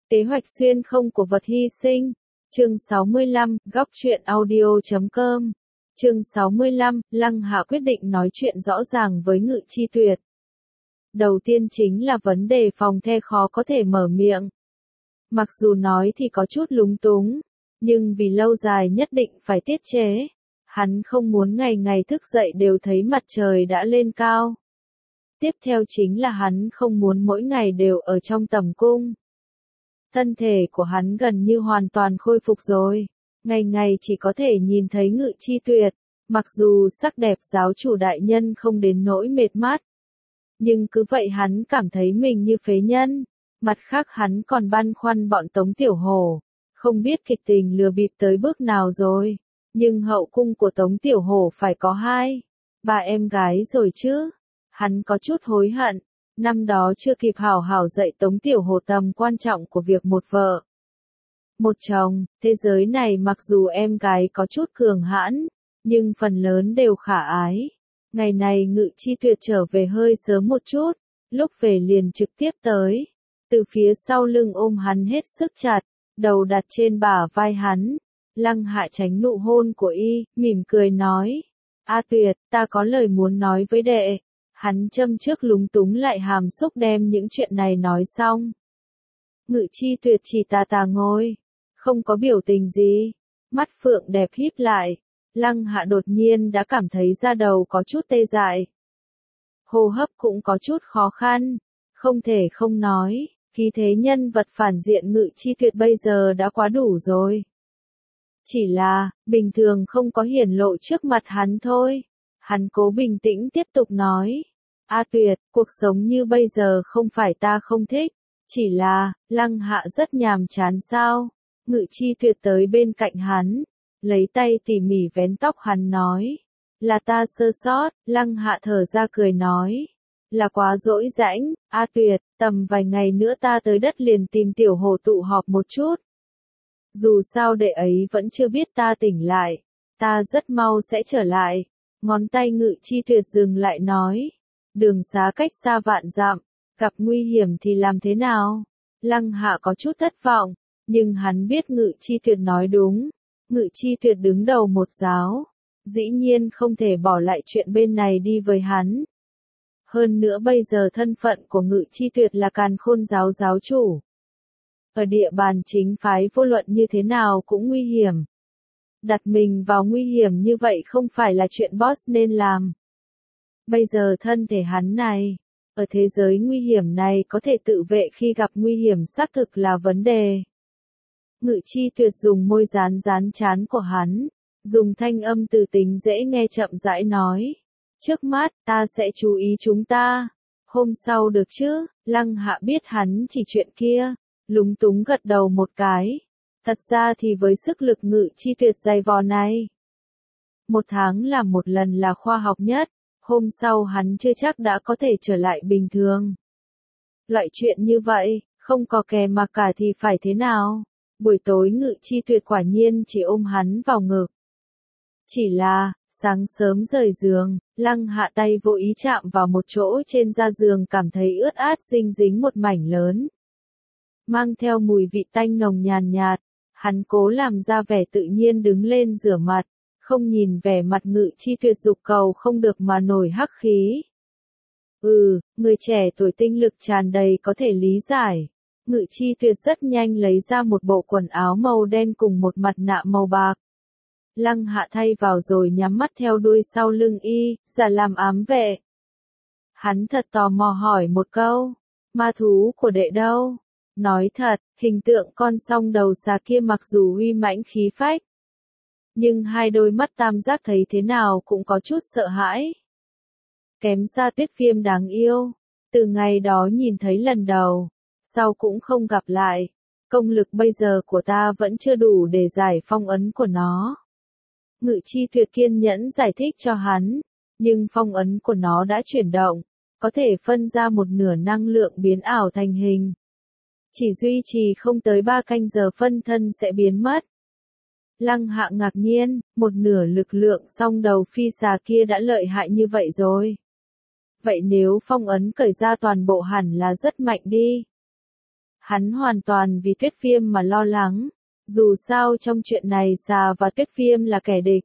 Kế hoạch xuyên không của vật hy sinh. Chương 65, góc truyện audio.com. Chương 65, Lăng Hạ quyết định nói chuyện rõ ràng với Ngự Chi Tuyệt. Đầu tiên chính là vấn đề phòng the khó có thể mở miệng. Mặc dù nói thì có chút lúng túng, nhưng vì lâu dài nhất định phải tiết chế. Hắn không muốn ngày ngày thức dậy đều thấy mặt trời đã lên cao. Tiếp theo chính là hắn không muốn mỗi ngày đều ở trong tầm cung. Thân thể của hắn gần như hoàn toàn khôi phục rồi. Ngày ngày chỉ có thể nhìn thấy Ngự Chi Tuyệt. Mặc dù sắc đẹp giáo chủ đại nhân không đến nỗi mệt mắt. Nhưng cứ vậy hắn cảm thấy mình như phế nhân. Mặt khác hắn còn băn khoăn bọn Tống Tiểu Hổ. Không biết kịch tình lừa bịp tới bước nào rồi. Nhưng hậu cung của Tống Tiểu Hổ phải có 2-3 em gái rồi chứ. Hắn có chút hối hận. Năm đó chưa kịp hảo hảo dạy Tống Tiểu Hổ tầm quan trọng của việc một vợ. Một chồng, thế giới này mặc dù em gái có chút cường hãn, nhưng phần lớn đều khả ái. Ngày này Ngự Chi Tuyệt trở về hơi sớm một chút, lúc về liền trực tiếp tới. Từ phía sau lưng ôm hắn hết sức chặt, đầu đặt trên bả vai hắn. Lăng Hạ tránh nụ hôn của y, mỉm cười nói. A Tuyệt, ta có lời muốn nói với đệ. Hắn châm trước lúng túng lại hàm xúc đem những chuyện này nói xong. Ngự Chi Tuyệt chỉ tà tà ngồi, không có biểu tình gì, mắt phượng đẹp híp lại. Lăng Hạ đột nhiên đã cảm thấy da đầu có chút tê dại. Hô hấp cũng có chút khó khăn, không thể không nói, khí thế nhân vật phản diện Ngự Chi Tuyệt bây giờ đã quá đủ rồi. Chỉ là, bình thường không có hiển lộ trước mặt hắn thôi. Hắn cố bình tĩnh tiếp tục nói. A Tuyệt, cuộc sống như bây giờ không phải ta không thích. Chỉ là, Lăng Hạ rất nhàm chán sao. Ngự Chi Tuyệt tới bên cạnh hắn. Lấy tay tỉ mỉ vén tóc hắn nói. Là ta sơ sót. Lăng Hạ thở ra cười nói. Là quá dỗi rãnh. A Tuyệt, tầm vài ngày nữa ta tới đất liền tìm Tiểu Hổ tụ họp một chút. Dù sao đệ ấy vẫn chưa biết ta tỉnh lại. Ta rất mau sẽ trở lại. Ngón tay Ngự Chi Tuyệt dừng lại nói. Đường xá cách xa vạn dặm. Gặp nguy hiểm thì làm thế nào? Lăng Hạ có chút thất vọng. Nhưng hắn biết Ngự Chi Tuyệt nói đúng. Ngự Chi Tuyệt đứng đầu một giáo. Dĩ nhiên không thể bỏ lại chuyện bên này đi với hắn. Hơn nữa bây giờ thân phận của Ngự Chi Tuyệt là Càn Khôn giáo giáo chủ. Ở địa bàn chính phái vô luận như thế nào cũng nguy hiểm. Đặt mình vào nguy hiểm như vậy không phải là chuyện boss nên làm. Bây giờ thân thể hắn này, ở thế giới nguy hiểm này có thể tự vệ khi gặp nguy hiểm xác thực là vấn đề. Ngự Chi Tuyệt dùng môi dán dán trán của hắn, dùng thanh âm từ tính dễ nghe chậm rãi nói. Trước mắt, ta sẽ chú ý chúng ta. Hôm sau được chứ, Lăng Hạ biết hắn chỉ chuyện kia. Lúng túng gật đầu một cái. Thật ra thì với sức lực Ngự Chi Tuyệt dày vò này, 1 tháng làm một lần là khoa học nhất. Hôm sau hắn chưa chắc đã có thể trở lại bình thường. Loại chuyện như vậy, không có kè mà cả thì phải thế nào? Buổi tối Ngự Chi Tuyệt quả nhiên chỉ ôm hắn vào ngực. Chỉ là, sáng sớm rời giường, Lăng Hạ tay vô ý chạm vào một chỗ trên da giường cảm thấy ướt át dinh dính một mảnh lớn. Mang theo mùi vị tanh nồng nhàn nhạt, hắn cố làm ra vẻ tự nhiên đứng lên rửa mặt, không nhìn vẻ mặt Ngự Chi Tuyệt dục cầu không được mà nổi hắc khí. Người trẻ tuổi tinh lực tràn đầy có thể lý giải. Ngự Chi Tuyệt rất nhanh lấy ra một bộ quần áo màu đen cùng một mặt nạ màu bạc. Lăng Hạ thay vào rồi nhắm mắt theo đuôi sau lưng y, giả làm ám vệ. Hắn thật tò mò hỏi một câu, ma thú của đệ đâu? Nói thật, hình tượng con song đầu xà kia mặc dù uy mãnh khí phách, nhưng 2 đôi mắt tam giác thấy thế nào cũng có chút sợ hãi. Kém xa Tuyết Viêm đáng yêu. Từ ngày đó nhìn thấy lần đầu, sau cũng không gặp lại. Công lực bây giờ của ta vẫn chưa đủ để giải phong ấn của nó. Ngự Chi Tuyệt kiên nhẫn giải thích cho hắn, nhưng phong ấn của nó đã chuyển động, có thể phân ra một nửa năng lượng biến ảo thành hình. Chỉ duy trì không tới 3 canh giờ phân thân sẽ biến mất. Lăng Hạ ngạc nhiên, một nửa lực lượng song đầu phi xà kia đã lợi hại như vậy rồi. Vậy nếu phong ấn cởi ra toàn bộ hẳn là rất mạnh đi. Hắn hoàn toàn vì Tuyết Viêm mà lo lắng, dù sao trong chuyện này Xà và Tuyết Viêm là kẻ địch.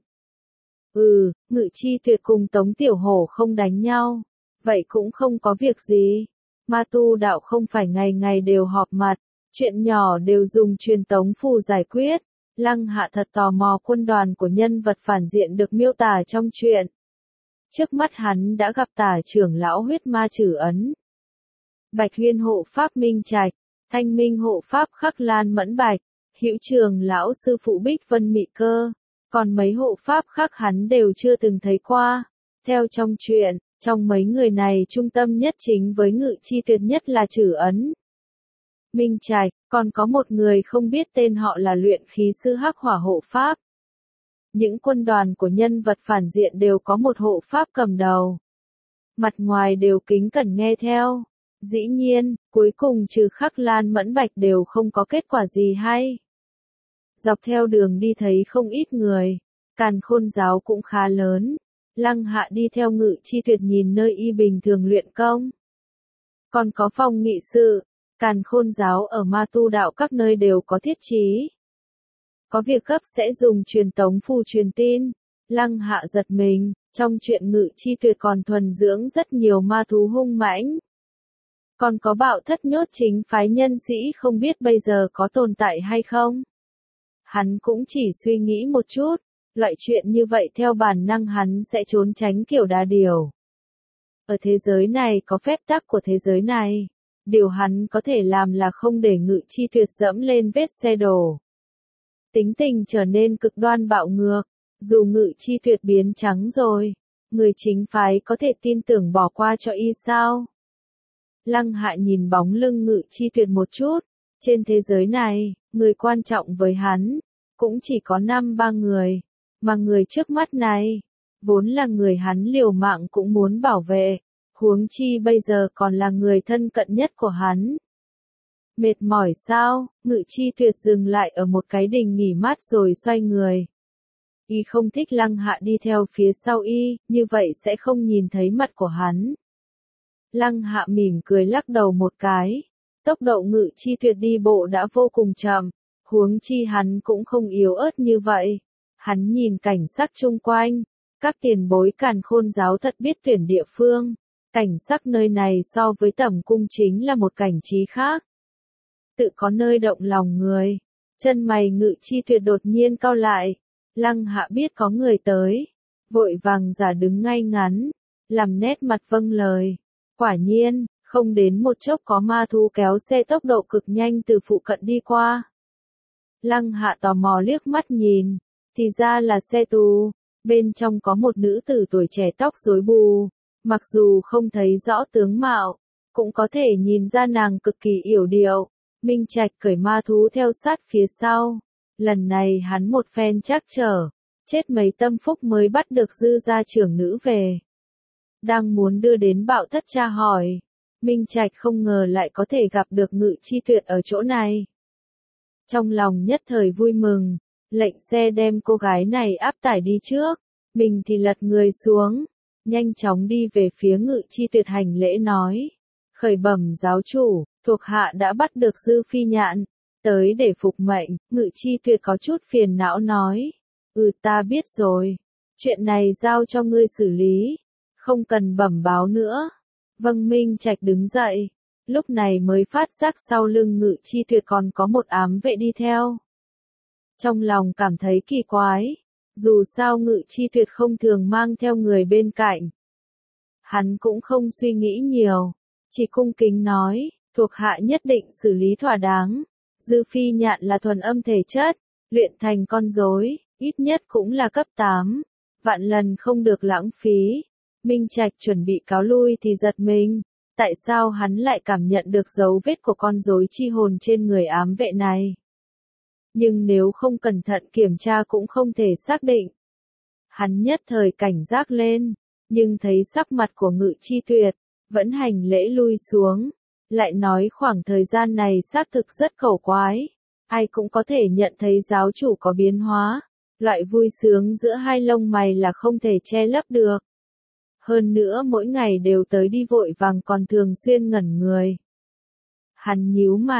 Ngự Chi Tuyệt cùng Tống Tiểu Hổ không đánh nhau, vậy cũng không có việc gì. Ma tu đạo không phải ngày ngày đều họp mặt, chuyện nhỏ đều dùng truyền tống phù giải quyết. Lăng Hạ thật tò mò quân đoàn của nhân vật phản diện được miêu tả trong truyện. Trước mắt hắn đã gặp Tả trưởng lão huyết ma trừ ấn, Bạch Huyên hộ pháp Minh Trạch, Thanh Minh hộ pháp Khắc Lan Mẫn Bạch, Hữu Trường lão sư phụ Bích Vân Mị Cơ, còn mấy hộ pháp khác hắn đều chưa từng thấy qua. Theo trong truyện, trong mấy người này trung tâm nhất chính với Ngự Chi Tuyệt nhất là Trử Ấn, Minh Trạch, còn có một người không biết tên họ là luyện khí sư Hắc Hỏa hộ pháp. Những quân đoàn của nhân vật phản diện đều có một hộ pháp cầm đầu. Mặt ngoài đều kính cẩn nghe theo. Dĩ nhiên, cuối cùng trừ Khắc Lan Mẫn Bạch đều không có kết quả gì hay. Dọc theo đường đi thấy không ít người, Càn Khôn giáo cũng khá lớn. Lăng Hạ đi theo Ngự Chi Tuyệt nhìn nơi y bình thường luyện công. Còn có phòng nghị sự, Càn Khôn giáo ở ma tu đạo các nơi đều có thiết trí. Có việc gấp sẽ dùng truyền tống phù truyền tin. Lăng Hạ giật mình, trong chuyện Ngự Chi Tuyệt còn thuần dưỡng rất nhiều ma thú hung mãnh. Còn có Bạo Thất nhốt chính phái nhân sĩ không biết bây giờ có tồn tại hay không. Hắn cũng chỉ suy nghĩ một chút, loại chuyện như vậy theo bản năng hắn sẽ trốn tránh kiểu đa điều. Ở thế giới này có phép tắc của thế giới này, điều hắn có thể làm là không để Ngự Chi Tuyệt dẫm lên vết xe đổ. Tính tình trở nên cực đoan bạo ngược, dù Ngự Chi Tuyệt biến trắng rồi, người chính phái có thể tin tưởng bỏ qua cho y sao? Lăng Hạ nhìn bóng lưng Ngự Chi Tuyệt một chút, trên thế giới này, người quan trọng với hắn, cũng chỉ có 5-3 người, mà người trước mắt này, vốn là người hắn liều mạng cũng muốn bảo vệ, huống chi bây giờ còn là người thân cận nhất của hắn. Mệt mỏi sao? Ngự Chi Tuyệt dừng lại ở một cái đình nghỉ mát rồi xoay người. Y không thích Lăng Hạ đi theo phía sau y, như vậy sẽ không nhìn thấy mặt của hắn. Lăng Hạ mỉm cười lắc đầu một cái. Tốc độ Ngự Chi Tuyệt đi bộ đã vô cùng chậm, huống chi hắn cũng không yếu ớt như vậy. Hắn nhìn cảnh sắc chung quanh, các tiền bối Càn Khôn giáo thật biết tuyển địa phương. Cảnh sắc nơi này so với Tẩm cung chính là một cảnh trí khác. Tự có nơi động lòng người. Chân mày Ngự Chi Tuyệt đột nhiên cau lại. Lăng Hạ biết có người tới, vội vàng giả đứng ngay ngắn, làm nét mặt vâng lời. Quả nhiên, không đến một chốc có ma thú kéo xe tốc độ cực nhanh từ phụ cận đi qua. Lăng Hạ tò mò liếc mắt nhìn, thì ra là xe tù, bên trong có một nữ tử tuổi trẻ tóc rối bù, mặc dù không thấy rõ tướng mạo, cũng có thể nhìn ra nàng cực kỳ yểu điệu. Minh Trạch cởi ma thú theo sát phía sau. Lần này hắn một phen trắc trở, chết mấy tâm phúc mới bắt được Dư gia trưởng nữ về. Đang muốn đưa đến Bạo Thất tra hỏi, Minh Trạch không ngờ lại có thể gặp được Ngự Chi Tuyệt ở chỗ này. Trong lòng nhất thời vui mừng, lệnh xe đem cô gái này áp tải đi trước, mình thì lật người xuống, nhanh chóng đi về phía Ngự Chi Tuyệt hành lễ nói. Khởi bẩm giáo chủ, thuộc hạ đã bắt được Dư Phi Nhạn, tới để phục mệnh. Ngự Chi Tuyệt có chút phiền não nói. Ta biết rồi, chuyện này giao cho ngươi xử lý, không cần bẩm báo nữa. Vâng. Minh Trạch đứng dậy, lúc này mới phát giác sau lưng Ngự Chi Tuyệt còn có một ám vệ đi theo. Trong lòng cảm thấy kỳ quái, dù sao Ngự Chi Tuyệt không thường mang theo người bên cạnh. Hắn cũng không suy nghĩ nhiều, chỉ cung kính nói, thuộc hạ nhất định xử lý thỏa đáng. Dư Phi Nhạn là thuần âm thể chất, luyện thành con rối, ít nhất cũng là cấp 8, vạn lần không được lãng phí. Minh Trạch chuẩn bị cáo lui thì giật mình, tại sao hắn lại cảm nhận được dấu vết của con rối chi hồn trên người ám vệ này? Nhưng nếu không cẩn thận kiểm tra cũng không thể xác định. Hắn nhất thời cảnh giác lên, nhưng thấy sắc mặt của Ngự Chi Tuyệt, vẫn hành lễ lui xuống, lại nói khoảng thời gian này xác thực rất khẩu quái, ai cũng có thể nhận thấy giáo chủ có biến hóa, loại vui sướng giữa hai lông mày là không thể che lấp được. Hơn nữa mỗi ngày đều tới đi vội vàng còn thường xuyên ngẩn người. Hắn nhíu mày,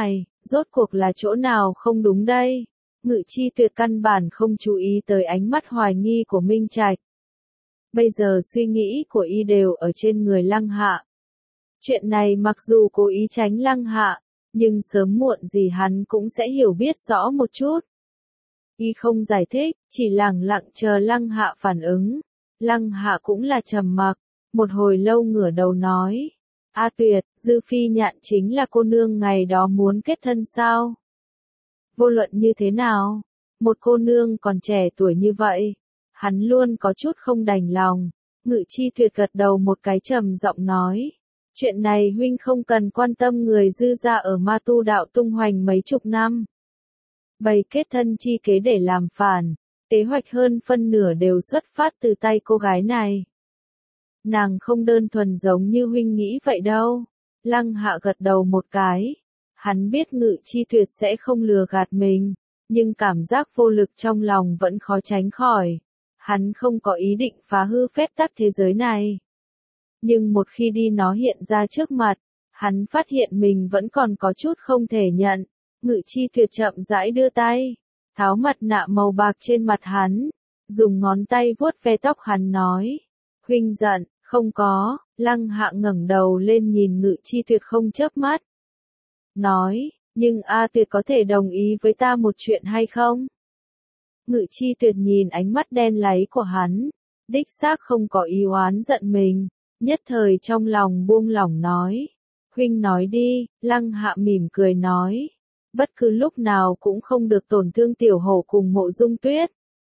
Rốt cuộc là chỗ nào không đúng đây? Ngự Chi Tuyệt căn bản không chú ý tới ánh mắt hoài nghi của Minh Trạch. Bây giờ suy nghĩ của y đều ở trên người Lăng Hạ. Chuyện này mặc dù cố ý tránh Lăng Hạ, nhưng sớm muộn gì hắn cũng sẽ hiểu biết rõ một chút. Y không giải thích, chỉ lẳng lặng chờ Lăng Hạ phản ứng. Lăng Hạ cũng là trầm mặc, một hồi lâu ngửa đầu nói. A Tuyệt, Dư Phi Nhạn chính là cô nương ngày đó muốn kết thân sao? Vô luận như thế nào? Một cô nương còn trẻ tuổi như vậy, hắn luôn có chút không đành lòng. Ngự Chi Tuyệt gật đầu một cái trầm giọng nói. Chuyện này huynh không cần quan tâm, người Dư gia ở Ma Tu đạo tung hoành mấy chục năm. Bày kết thân chi kế để làm phản, kế hoạch hơn phân nửa đều xuất phát từ tay cô gái này. Nàng không đơn thuần giống như huynh nghĩ vậy đâu. Lăng Hạ gật đầu một cái. Hắn biết Ngự Chi Tuyệt sẽ không lừa gạt mình, nhưng cảm giác vô lực trong lòng vẫn khó tránh khỏi. Hắn không có ý định phá hư phép tắc thế giới này. Nhưng một khi đi nó hiện ra trước mặt, hắn phát hiện mình vẫn còn có chút không thể nhận. Ngự Chi Tuyệt chậm rãi đưa tay, tháo mặt nạ màu bạc trên mặt hắn, dùng ngón tay vuốt ve tóc hắn nói. Huynh giận, không có. Lăng Hạ ngẩng đầu lên nhìn Ngự Chi Tuyệt không chớp mắt. Nói, nhưng A Tuyệt có thể đồng ý với ta một chuyện hay không? Ngự Chi Tuyệt nhìn ánh mắt đen láy của hắn, đích xác không có ý oán giận mình, nhất thời trong lòng buông lỏng nói. Huynh nói đi. Lăng Hạ mỉm cười nói. Bất cứ lúc nào cũng không được tổn thương tiểu hổ cùng Mộ Dung Tuyết.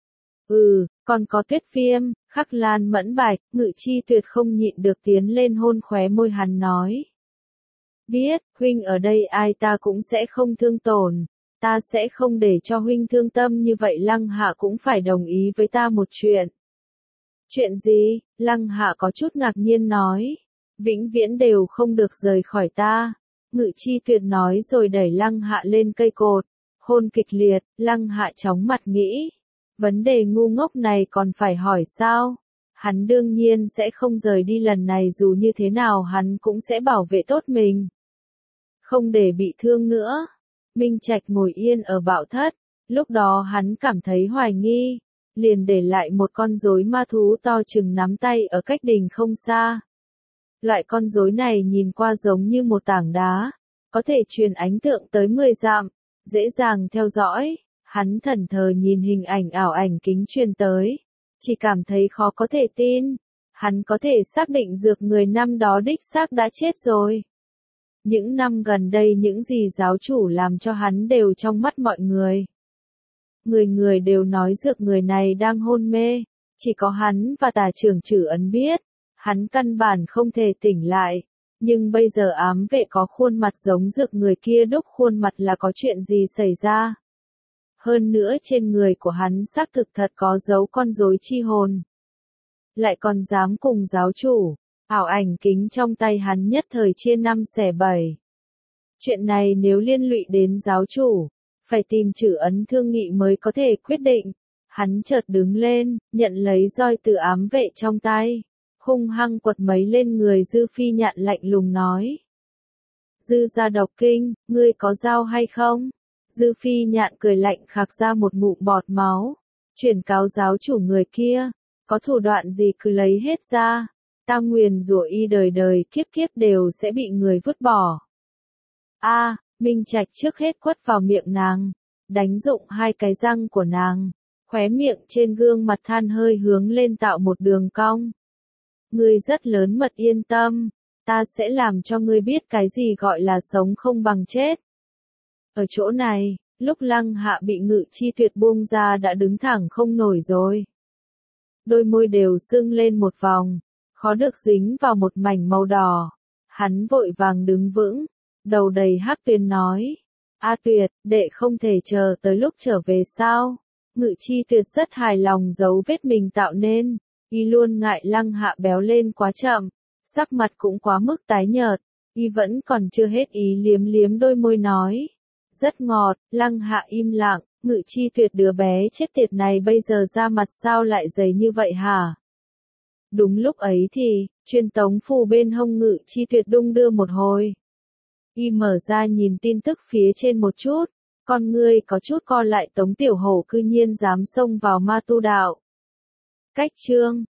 Còn có Tuyết Viêm, Khắc Lan Mẫn Bạch. Ngự Chi Tuyệt không nhịn được tiến lên hôn khóe môi hắn nói. Biết, huynh ở đây ai ta cũng sẽ không thương tổn, ta sẽ không để cho huynh thương tâm như vậy. Lăng Hạ cũng phải đồng ý với ta một chuyện. Chuyện gì? Lăng Hạ có chút ngạc nhiên nói. Vĩnh viễn đều không được rời khỏi ta. Ngự Chi Tuyệt nói rồi đẩy Lăng Hạ lên cây cột, hôn kịch liệt. Lăng Hạ chóng mặt nghĩ. Vấn đề ngu ngốc này còn phải hỏi sao? Hắn đương nhiên sẽ không rời đi lần này, dù như thế nào hắn cũng sẽ bảo vệ tốt mình. Không để bị thương nữa. Minh Trạch ngồi yên ở Bảo Thất, lúc đó hắn cảm thấy hoài nghi, liền để lại một con rối ma thú to chừng nắm tay ở cách đình không xa. Loại con rối này nhìn qua giống như một tảng đá, có thể truyền ánh tượng tới 10 dặm, dễ dàng theo dõi. Hắn thẫn thờ nhìn hình ảnh ảo ảnh kính truyền tới, chỉ cảm thấy khó có thể tin. Hắn có thể xác định dược người năm đó đích xác đã chết rồi. Những năm gần đây những gì giáo chủ làm cho hắn đều trong mắt mọi người. Người người đều nói dược người này đang hôn mê, chỉ có hắn và Tà Trưởng Trử Ấn biết, hắn căn bản không thể tỉnh lại. Nhưng bây giờ ám vệ có khuôn mặt giống dược người kia đúc khuôn mặt là có chuyện gì xảy ra. Hơn nữa trên người của hắn xác thực thật có dấu con rối chi hồn. Lại còn dám cùng giáo chủ. Ảo ảnh kính trong tay hắn nhất thời chia 5 xẻ 7. Chuyện này nếu liên lụy đến giáo chủ, phải tìm Trử Ấn thương nghị mới có thể quyết định. Hắn chợt đứng lên, nhận lấy roi từ ám vệ trong tay, hung hăng quật mấy lên người Dư Phi Nhạn, lạnh lùng nói. Dư gia độc kinh, ngươi có dao hay không? Dư Phi Nhạn cười lạnh khạc ra một ngụm bọt máu. Chuyển cáo giáo chủ người kia, có thủ đoạn gì cứ lấy hết ra. Ta nguyền rủa y đời đời kiếp kiếp đều sẽ bị người vứt bỏ. Minh Trạch trước hết quất vào miệng nàng, đánh rụng 2 cái răng của nàng, khóe miệng trên gương mặt than hơi hướng lên tạo một đường cong. Ngươi rất lớn mật, yên tâm, ta sẽ làm cho ngươi biết cái gì gọi là sống không bằng chết. Ở chỗ này, lúc Lăng Hạ bị Ngự Chi Tuyệt buông ra đã đứng thẳng không nổi rồi. Đôi môi đều sưng lên một vòng, khó được dính vào một mảnh màu đỏ. Hắn vội vàng đứng vững, đầu đầy hắc tuyến nói. A Tuyệt, đệ không thể chờ tới lúc trở về sao? Ngự Chi Tuyệt rất hài lòng dấu vết mình tạo nên, y luôn ngại Lăng Hạ béo lên quá chậm, sắc mặt cũng quá mức tái nhợt, y vẫn còn chưa hết ý liếm liếm đôi môi nói. Rất ngọt. Lăng Hạ im lặng. Ngự Chi Tuyệt đứa bé chết tiệt này bây giờ da mặt sao lại dày như vậy hả? Đúng lúc ấy thì, truyền tống phù bên hông Ngự Chi Tuyệt đung đưa một hồi. Y mở ra nhìn tin tức phía trên một chút, con ngươi có chút co lại, Tống Tiểu Hổ cư nhiên dám xông vào ma tu đạo. Cách chương